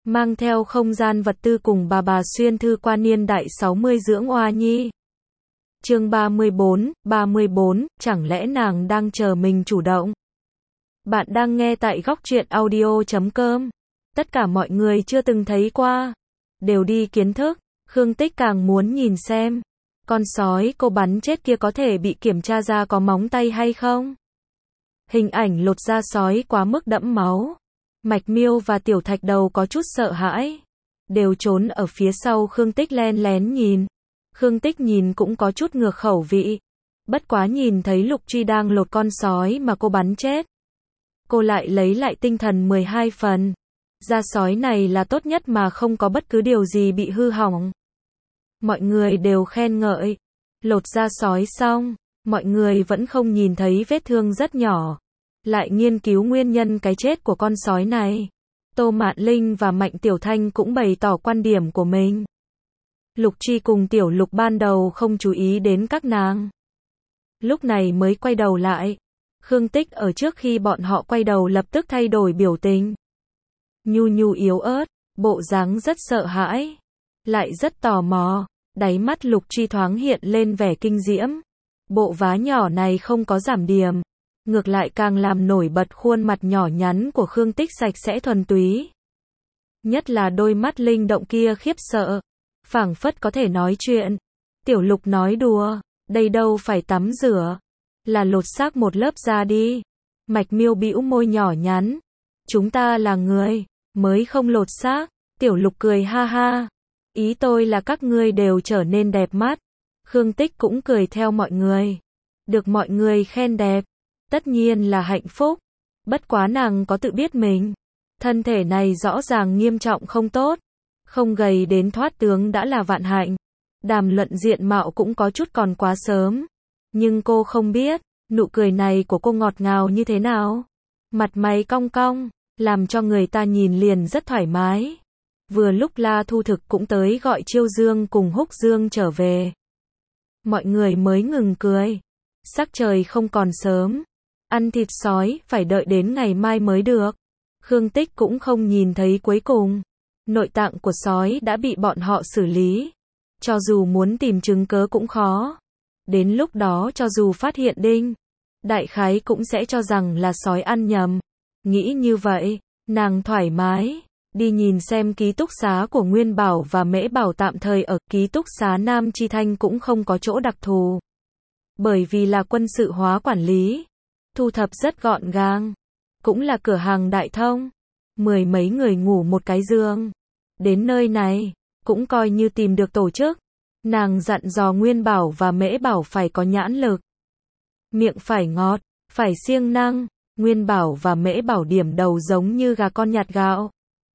mang theo không gian vật tư cùng bà xuyên thư qua niên đại 60 dưỡng oa nhi. Chương 34, chẳng lẽ nàng đang chờ mình chủ động? Bạn đang nghe tại góc truyện audio.com. Tất cả mọi người chưa từng thấy qua, đều đi kiến thức, Khương Tích càng muốn nhìn xem, con sói cô bắn chết kia có thể bị kiểm tra ra có móng tay hay không? Hình ảnh lột da sói quá mức đẫm máu. Mạch Miêu và Tiểu Thạch Đầu có chút sợ hãi, đều trốn ở phía sau Khương Tích len lén nhìn. Khương Tích nhìn cũng có chút ngược khẩu vị. Bất quá nhìn thấy Lục Truy đang lột con sói mà cô bắn chết, cô lại lấy lại tinh thần 12 phần. Da sói này là tốt nhất mà không có bất cứ điều gì bị hư hỏng. Mọi người đều khen ngợi. Lột da sói xong, mọi người vẫn không nhìn thấy vết thương rất nhỏ. Lại nghiên cứu nguyên nhân cái chết của con sói này. Tô Mạn Linh và Mạnh Tiểu Thanh cũng bày tỏ quan điểm của mình. Lục Truy cùng Tiểu Lục ban đầu không chú ý đến các nàng, lúc này mới quay đầu lại. Khương Tích ở trước khi bọn họ quay đầu lập tức thay đổi biểu tình. Nhu nhu yếu ớt, bộ dáng rất sợ hãi, lại rất tò mò. Đáy mắt Lục Truy thoáng hiện lên vẻ kinh diễm. Bộ vá nhỏ này không có giảm điểm, ngược lại càng làm nổi bật khuôn mặt nhỏ nhắn của Khương Tích sạch sẽ thuần túy. Nhất là đôi mắt linh động kia khiếp sợ, phảng phất có thể nói chuyện. Tiểu Lục nói đùa, đây đâu phải tắm rửa, là lột xác một lớp da đi. Mạch Miêu bĩu môi nhỏ nhắn, chúng ta là người, mới không lột xác. Tiểu Lục cười ha ha, ý tôi là các ngươi đều trở nên đẹp mắt. Khương Tích cũng cười theo mọi người, được mọi người khen đẹp, tất nhiên là hạnh phúc. Bất quá nàng có tự biết mình, thân thể này rõ ràng nghiêm trọng không tốt, không gầy đến thoát tướng đã là vạn hạnh. Đàm luận diện mạo cũng có chút còn quá sớm, nhưng cô không biết, nụ cười này của cô ngọt ngào như thế nào. Mặt mày cong cong, làm cho người ta nhìn liền rất thoải mái. Vừa lúc La Thu Thực cũng tới gọi Chiêu Dương cùng Húc Dương trở về. Mọi người mới ngừng cười. Sắc trời không còn sớm, ăn thịt sói phải đợi đến ngày mai mới được. Khương Tích cũng không nhìn thấy cuối cùng. Nội tạng của sói đã bị bọn họ xử lý, cho dù muốn tìm chứng cớ cũng khó. Đến lúc đó cho dù phát hiện đinh, đại khái cũng sẽ cho rằng là sói ăn nhầm. Nghĩ như vậy, nàng thoải mái đi nhìn xem ký túc xá của Nguyên Bảo và Mễ Bảo. Tạm thời ở ký túc xá Nam Chi Thanh cũng không có chỗ đặc thù, bởi vì là quân sự hóa quản lý, thu thập rất gọn gàng, cũng là cửa hàng đại thông. 10 mấy người ngủ một cái giường. Đến nơi này, cũng coi như tìm được tổ chức. Nàng dặn dò Nguyên Bảo và Mễ Bảo phải có nhãn lực, miệng phải ngọt, phải siêng năng. Nguyên Bảo và Mễ Bảo điểm đầu giống như gà con nhặt gạo,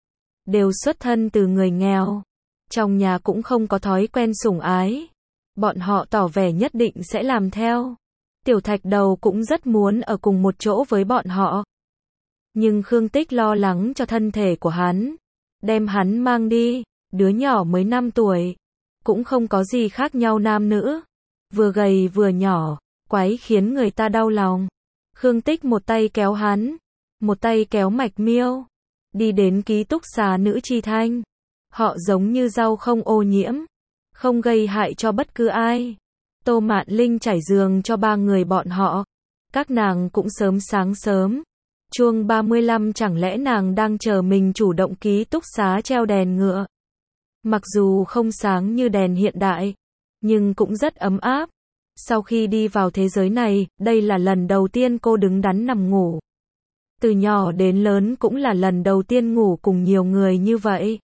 đều xuất thân từ người nghèo, trong nhà cũng không có thói quen sủng ái. Bọn họ tỏ vẻ nhất định sẽ làm theo. Tiểu Thạch Đầu cũng rất muốn ở cùng một chỗ với bọn họ, nhưng Khương Tích lo lắng cho thân thể của hắn, đem hắn mang đi. Đứa nhỏ mới 5 tuổi, cũng không có gì khác nhau nam nữ, vừa gầy vừa nhỏ, quái khiến người ta đau lòng. Khương Tích một tay kéo hắn, một tay kéo Mạch Miêu, đi đến ký túc xá Nữ Chi Thanh. Họ giống như rau không ô nhiễm, không gây hại cho bất cứ ai. Tô Mạn Linh trải giường cho 3 người bọn họ. Các nàng cũng sớm sáng sớm. Chuông 35, chẳng lẽ nàng đang chờ mình chủ động. Ký túc xá treo đèn ngựa. Mặc dù không sáng như đèn hiện đại, nhưng cũng rất ấm áp. Sau khi đi vào thế giới này, đây là lần đầu tiên cô đứng đắn nằm ngủ. Từ nhỏ đến lớn cũng là lần đầu tiên ngủ cùng nhiều người như vậy.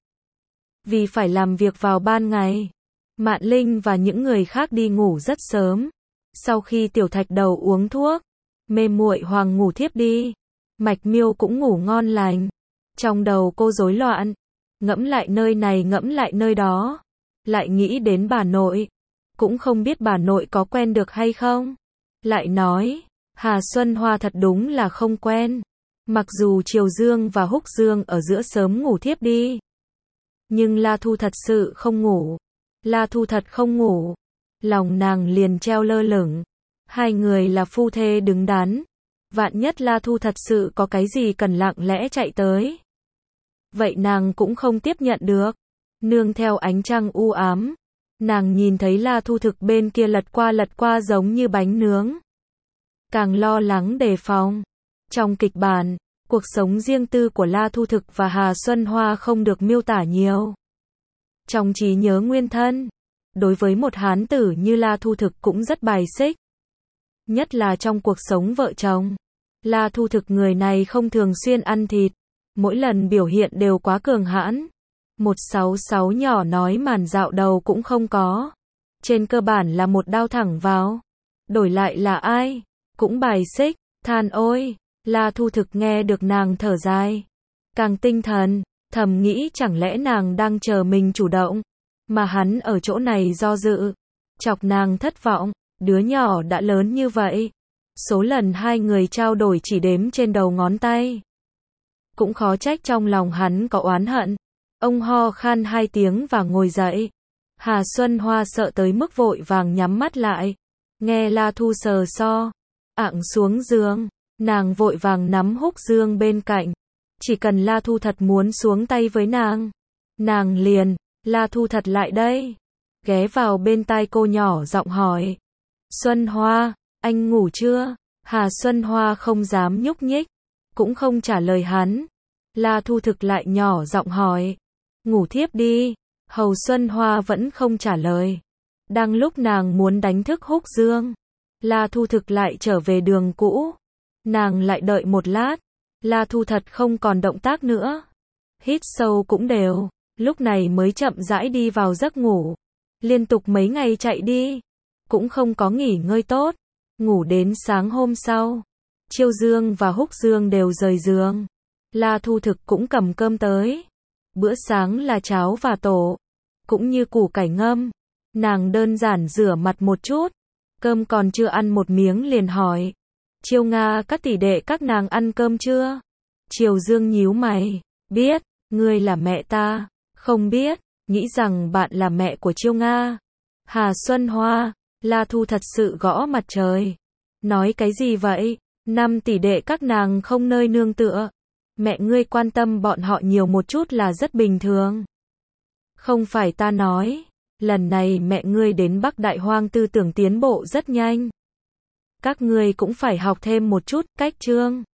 Vì phải làm việc vào ban ngày, Mạn Linh và những người khác đi ngủ rất sớm. Sau khi Tiểu Thạch Đầu uống thuốc, mê muội hoàng ngủ thiếp đi, Mạch Miêu cũng ngủ ngon lành. Trong đầu cô rối loạn, ngẫm lại nơi này ngẫm lại nơi đó, lại nghĩ đến bà nội, cũng không biết bà nội có quen được hay không. Lại nói, Hà Xuân Hoa thật đúng là không quen. Mặc dù Triều Dương và Húc Dương ở giữa sớm ngủ thiếp đi, nhưng La Thu thật sự không ngủ. La Thu thật không ngủ, lòng nàng liền treo lơ lửng. Hai người là phu thê đứng đắn, vạn nhất La Thu thật sự có cái gì cần lặng lẽ chạy tới, vậy nàng cũng không tiếp nhận được. Nương theo ánh trăng u ám, nàng nhìn thấy La Thu Thực bên kia lật qua giống như bánh nướng. Càng lo lắng đề phòng. Trong kịch bản, cuộc sống riêng tư của La Thu Thực và Hà Xuân Hoa không được miêu tả nhiều. Trong trí nhớ nguyên thân, đối với một hán tử như La Thu Thực cũng rất bài xích. Nhất là trong cuộc sống vợ chồng. La Thu Thực người này không thường xuyên ăn thịt, mỗi lần biểu hiện đều quá cường hãn. 166 nhỏ nói màn dạo đầu cũng không có. Trên cơ bản là một đao thẳng vào. Đổi lại là ai? Cũng bài xích, than ôi. La Thu Thực nghe được nàng thở dài. Càng tinh thần, thầm nghĩ chẳng lẽ nàng đang chờ mình chủ động. Mà hắn ở chỗ này do dự. Chọc nàng thất vọng, đứa nhỏ đã lớn như vậy. Số lần hai người trao đổi chỉ đếm trên đầu ngón tay. Cũng khó trách trong lòng hắn có oán hận. Ông ho khan 2 tiếng và ngồi dậy. Hà Xuân Hoa sợ tới mức vội vàng nhắm mắt lại. Nghe La Thu sờ so. Ạng xuống giường. Nàng vội vàng nắm Húc Dương bên cạnh. Chỉ cần La Thu thật muốn xuống tay với nàng. Nàng liền. La Thu thật lại đây. Ghé vào bên tai cô nhỏ giọng hỏi. Xuân Hoa, anh ngủ chưa? Hà Xuân Hoa không dám nhúc nhích. Cũng không trả lời hắn. La Thu Thực lại nhỏ giọng hỏi. Ngủ thiếp đi. Hầu Xuân Hoa vẫn không trả lời. Đang lúc nàng muốn đánh thức Húc Dương, La Thu Thực lại trở về đường cũ. Nàng lại đợi một lát. La Thu thật không còn động tác nữa. Hít sâu cũng đều. Lúc này mới chậm rãi đi vào giấc ngủ. Liên tục mấy ngày chạy đi. Cũng không có nghỉ ngơi tốt. Ngủ đến sáng hôm sau. Chiêu Dương và Húc Dương đều rời giường. La Thu Thực cũng cầm cơm tới. Bữa sáng là cháo và tổ. Cũng như củ cải ngâm. Nàng đơn giản rửa mặt một chút. Cơm còn chưa ăn một miếng liền hỏi. Chiêu Nga các tỷ đệ các nàng ăn cơm chưa? Chiêu Dương nhíu mày. Biết, ngươi là mẹ ta. Không biết, nghĩ rằng bạn là mẹ của Chiêu Nga. Hà Xuân Hoa, La Thu thật sự gõ mặt trời. Nói cái gì vậy? 5 tỷ đệ các nàng không nơi nương tựa. Mẹ ngươi quan tâm bọn họ nhiều một chút là rất bình thường. Không phải ta nói, lần này mẹ ngươi đến Bắc Đại Hoang tư tưởng tiến bộ rất nhanh. Các ngươi cũng phải học thêm một chút cách chương.